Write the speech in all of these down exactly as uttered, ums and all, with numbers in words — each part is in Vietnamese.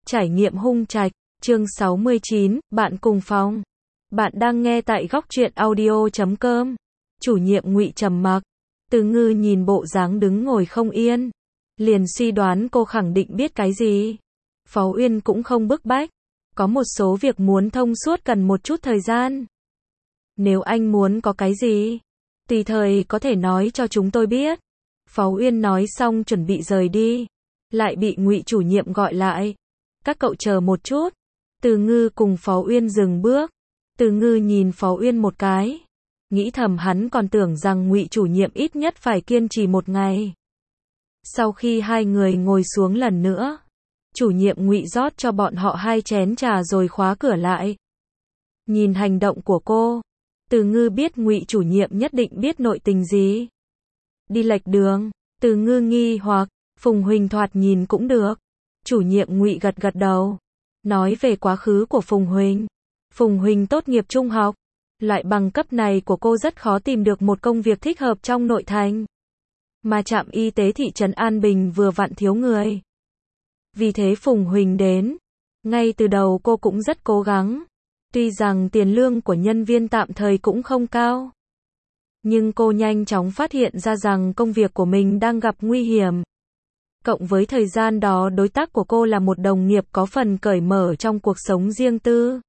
Trải nghiệm hung trạch, chương sáu mươi chín, bạn cùng phòng. Bạn đang nghe tại góc truyện audio chấm com. Chủ nhiệm Ngụy trầm mặc. Từ Ngư nhìn bộ dáng đứng ngồi không yên, liền suy đoán cô khẳng định biết cái gì. Phó Uyên cũng không bức bách, có một số việc muốn thông suốt cần một chút thời gian. Nếu anh muốn có cái gì, tùy thời có thể nói cho chúng tôi biết. Phó Uyên nói xong chuẩn bị rời đi, lại bị Ngụy chủ nhiệm gọi lại. Các cậu chờ một chút. Từ Ngư cùng Phó Uyên dừng bước. Từ Ngư nhìn Phó Uyên một cái, nghĩ thầm hắn còn tưởng rằng Ngụy chủ nhiệm ít nhất phải kiên trì một ngày. Sau khi hai người ngồi xuống lần nữa, chủ nhiệm Ngụy rót cho bọn họ hai chén trà rồi khóa cửa lại. Nhìn hành động của cô, Từ Ngư biết Ngụy chủ nhiệm nhất định biết nội tình gì. Đi lệch đường, Từ Ngư nghi hoặc, Phùng Huỳnh thoạt nhìn cũng được. Chủ nhiệm Ngụy gật gật đầu, nói về quá khứ của Phùng Huỳnh. Phùng Huỳnh tốt nghiệp trung học, loại bằng cấp này của cô rất khó tìm được một công việc thích hợp trong nội thành. Mà trạm y tế thị trấn An Bình vừa vặn thiếu người. Vì thế Phùng Huỳnh đến. Ngay từ đầu cô cũng rất cố gắng. Tuy rằng tiền lương của nhân viên tạm thời cũng không cao, nhưng cô nhanh chóng phát hiện ra rằng công việc của mình đang gặp nguy hiểm. Cộng với thời gian đó đối tác của cô là một đồng nghiệp có phần cởi mở trong cuộc sống riêng tư.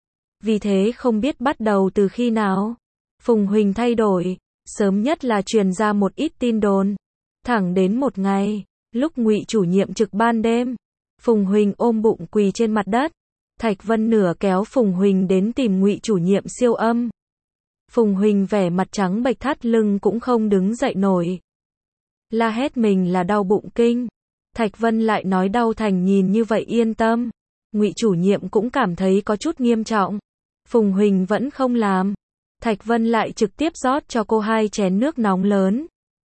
Vì thế không biết bắt đầu từ khi nào, Phùng Huỳnh thay đổi, sớm nhất là truyền ra một ít tin đồn. Thẳng đến một ngày, lúc Ngụy chủ nhiệm trực ban đêm, Phùng Huỳnh ôm bụng quỳ trên mặt đất. Thạch Vân nửa kéo Phùng Huỳnh đến tìm Ngụy chủ nhiệm siêu âm. Phùng Huỳnh vẻ mặt trắng bệch thắt lưng cũng không đứng dậy nổi. La hét mình là đau bụng kinh. Thạch Vân lại nói đau thành nhìn như vậy yên tâm. Ngụy chủ nhiệm cũng cảm thấy có chút nghiêm trọng. Phùng Huỳnh vẫn không làm. Thạch Vân lại trực tiếp rót cho cô hai chén nước nóng lớn.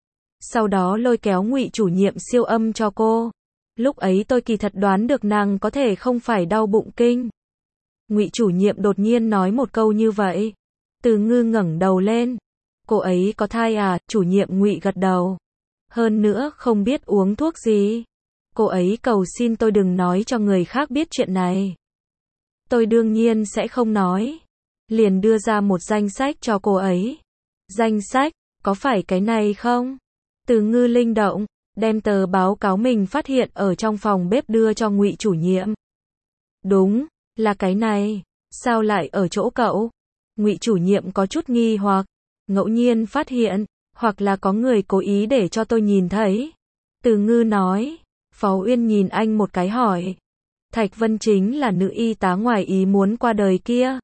Sau đó lôi kéo Ngụy chủ nhiệm siêu âm cho cô. Lúc ấy tôi kỳ thật đoán được nàng có thể không phải đau bụng kinh. Ngụy chủ nhiệm đột nhiên nói một câu như vậy. Từ Ngư ngẩng đầu lên. Cô ấy có thai à? Chủ nhiệm Ngụy gật đầu. Hơn nữa không biết uống thuốc gì. Cô ấy cầu xin tôi đừng nói cho người khác biết chuyện này. Tôi đương nhiên sẽ không nói. Liền đưa ra một danh sách cho cô ấy. Danh sách, có phải cái này không? Từ Ngư linh động, đem tờ báo cáo mình phát hiện ở trong phòng bếp đưa cho Ngụy chủ nhiệm. Đúng, là cái này. Sao lại ở chỗ cậu? Ngụy chủ nhiệm có chút nghi hoặc. Ngẫu nhiên phát hiện, hoặc là có người cố ý để cho tôi nhìn thấy. Từ Ngư nói. Phó Uyên nhìn anh một cái hỏi. Thạch Vân chính là nữ y tá ngoài ý muốn qua đời kia.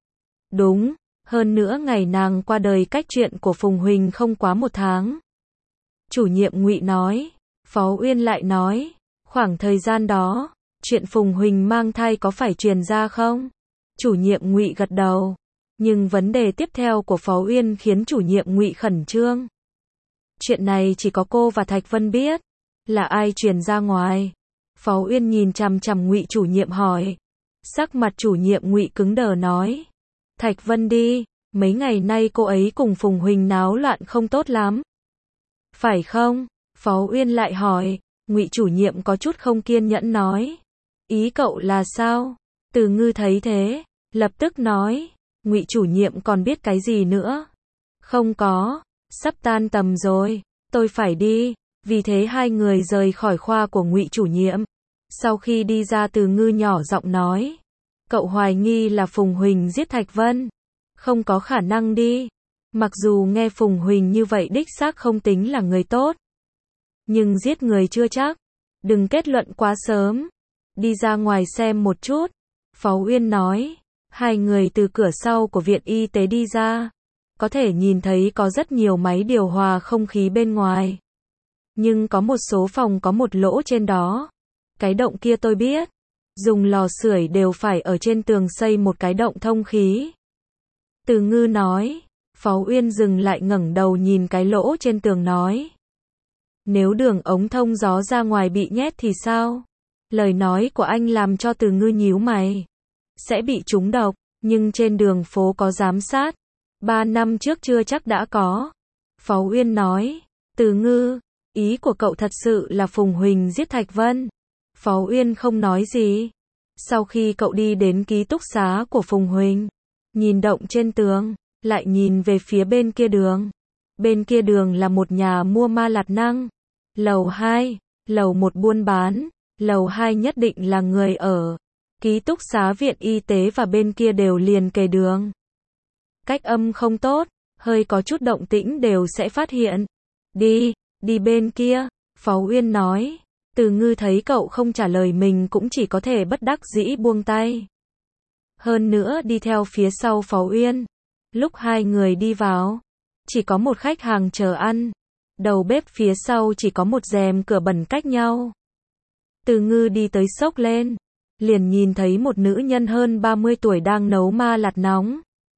Đúng, hơn nữa ngày nàng qua đời cách chuyện của Phùng Huỳnh không quá một tháng. Chủ nhiệm Ngụy nói. Phó Uyên lại nói. Khoảng thời gian đó, chuyện Phùng Huỳnh mang thai có phải truyền ra không? Chủ nhiệm Ngụy gật đầu. Nhưng vấn đề tiếp theo của Phó Uyên khiến chủ nhiệm Ngụy khẩn trương. Chuyện này chỉ có cô và Thạch Vân biết. Là ai truyền ra ngoài? Phó Uyên nhìn chằm chằm Ngụy chủ nhiệm hỏi. Sắc mặt chủ nhiệm Ngụy cứng đờ nói. Thạch Vân đi, mấy ngày nay cô ấy cùng Phùng Huỳnh náo loạn không tốt lắm. Phải không? Phó Uyên lại hỏi. Ngụy chủ nhiệm có chút không kiên nhẫn nói. Ý cậu là sao? Từ Ngư thấy thế, lập tức nói. Ngụy chủ nhiệm còn biết cái gì nữa? Không có, sắp tan tầm rồi, tôi phải đi. Vì thế hai người rời khỏi khoa của Ngụy chủ nhiệm. Sau khi đi ra Từ Ngư nhỏ giọng nói. Cậu hoài nghi là Phùng Huỳnh giết Thạch Vân. Không có khả năng đi. Mặc dù nghe Phùng Huỳnh như vậy đích xác không tính là người tốt. Nhưng giết người chưa chắc. Đừng kết luận quá sớm. Đi ra ngoài xem một chút. Phó Uyên nói. Hai người từ cửa sau của viện y tế đi ra. Có thể nhìn thấy có rất nhiều máy điều hòa không khí bên ngoài. Nhưng có một số phòng có một lỗ trên đó. Cái động kia tôi biết. Dùng lò sưởi đều phải ở trên tường xây một cái động thông khí. Từ Ngư nói. Phó Uyên dừng lại ngẩng đầu nhìn cái lỗ trên tường nói. Nếu đường ống thông gió ra ngoài bị nhét thì sao? Lời nói của anh làm cho Từ Ngư nhíu mày. Sẽ bị trúng độc, nhưng trên đường phố có giám sát. Ba năm trước chưa chắc đã có. Phó Uyên nói. Từ Ngư, ý của cậu thật sự là Phùng Huỳnh giết Thạch Vân? Phó Uyên không nói gì. Sau khi cậu đi đến ký túc xá của Phùng Huỳnh, nhìn động trên tường, lại nhìn về phía bên kia đường. Bên kia đường là một nhà mua ma lạt năng. Lầu hai, lầu một buôn bán, lầu hai nhất định là người ở. Ký túc xá viện y tế và bên kia đều liền kề đường. Cách âm không tốt, hơi có chút động tĩnh đều sẽ phát hiện. Đi, đi bên kia, Phó Uyên nói. Từ Ngư thấy cậu không trả lời mình cũng chỉ có thể bất đắc dĩ buông tay. Hơn nữa đi theo phía sau Phó Uyên. Lúc hai người đi vào, chỉ có một khách hàng chờ ăn. Đầu bếp phía sau chỉ có một rèm cửa bẩn cách nhau. Từ Ngư đi tới xốc lên, liền nhìn thấy một nữ nhân hơn ba mươi tuổi đang nấu ma lạt nóng.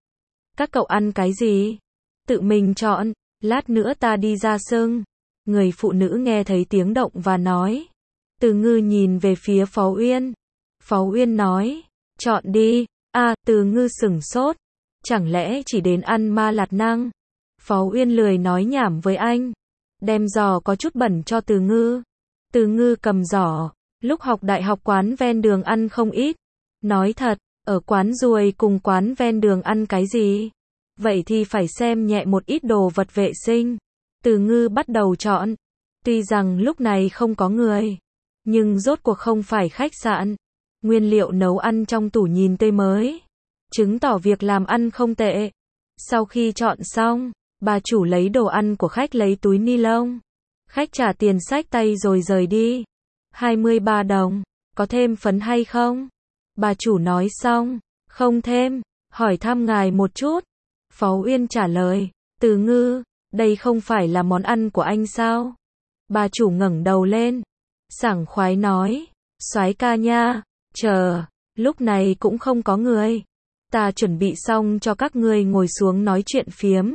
Các cậu ăn cái gì? Tự mình chọn, lát nữa ta đi ra sưng. Người phụ nữ nghe thấy tiếng động và nói. Từ Ngư nhìn về phía Phó Uyên. Phó Uyên nói, chọn đi. À, Từ Ngư sửng sốt. Chẳng lẽ chỉ đến ăn ma lạt năng? Phó Uyên lười nói nhảm với anh. Đem giò có chút bẩn cho Từ Ngư. Từ Ngư cầm giỏ. Lúc học đại học quán ven đường ăn không ít. Nói thật, ở quán ruồi cùng quán ven đường ăn cái gì? Vậy thì phải xem nhẹ một ít đồ vật vệ sinh. Từ Ngư bắt đầu chọn. Tuy rằng lúc này không có người, nhưng rốt cuộc không phải khách sạn. Nguyên liệu nấu ăn trong tủ nhìn tươi mới, chứng tỏ việc làm ăn không tệ. Sau khi chọn xong, bà chủ lấy đồ ăn của khách lấy túi ni lông. Khách trả tiền xách tay rồi rời đi. hai mươi ba đồng, có thêm phấn hay không? Bà chủ nói xong, không thêm, hỏi thăm ngài một chút. Phó Uyên trả lời, Từ Ngư, đây không phải là món ăn của anh sao? Bà chủ ngẩng đầu lên, sảng khoái nói, soái ca nha, chờ, lúc này cũng không có người. Ta chuẩn bị xong cho các ngươi ngồi xuống nói chuyện phiếm.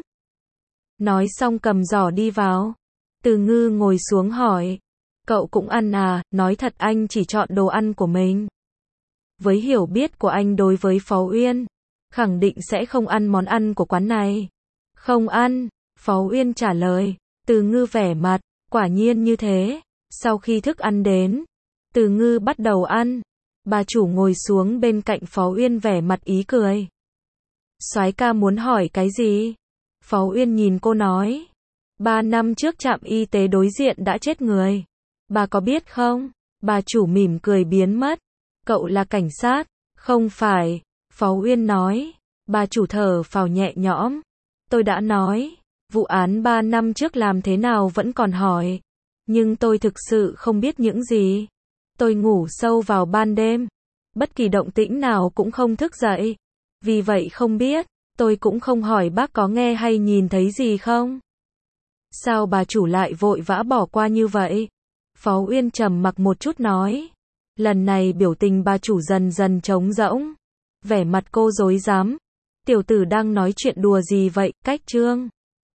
Nói xong cầm giỏ đi vào. Từ Ngư ngồi xuống hỏi, cậu cũng ăn à? Nói thật anh chỉ chọn đồ ăn của mình. Với hiểu biết của anh đối với Phó Uyên, khẳng định sẽ không ăn món ăn của quán này. Không ăn, Phó Uyên trả lời. Từ Ngư vẻ mặt, quả nhiên như thế. Sau khi thức ăn đến, Từ Ngư bắt đầu ăn. Bà chủ ngồi xuống bên cạnh Phó Uyên vẻ mặt ý cười. Soái ca muốn hỏi cái gì? Phó Uyên nhìn cô nói. Ba năm trước trạm y tế đối diện đã chết người. Bà có biết không? Bà chủ mỉm cười biến mất. Cậu là cảnh sát? Không phải. Phó Uyên nói. Bà chủ thở phào nhẹ nhõm. Tôi đã nói, vụ án ba năm trước làm thế nào vẫn còn hỏi. Nhưng tôi thực sự không biết những gì. Tôi ngủ sâu vào ban đêm. Bất kỳ động tĩnh nào cũng không thức dậy. Vì vậy không biết, tôi cũng không hỏi bác có nghe hay nhìn thấy gì không. Sao bà chủ lại vội vã bỏ qua như vậy? Phó Uyên trầm mặc một chút nói. Lần này biểu tình bà chủ dần dần trống rỗng. Vẻ mặt cô rối rắm. Tiểu tử đang nói chuyện đùa gì vậy, Cách Trương?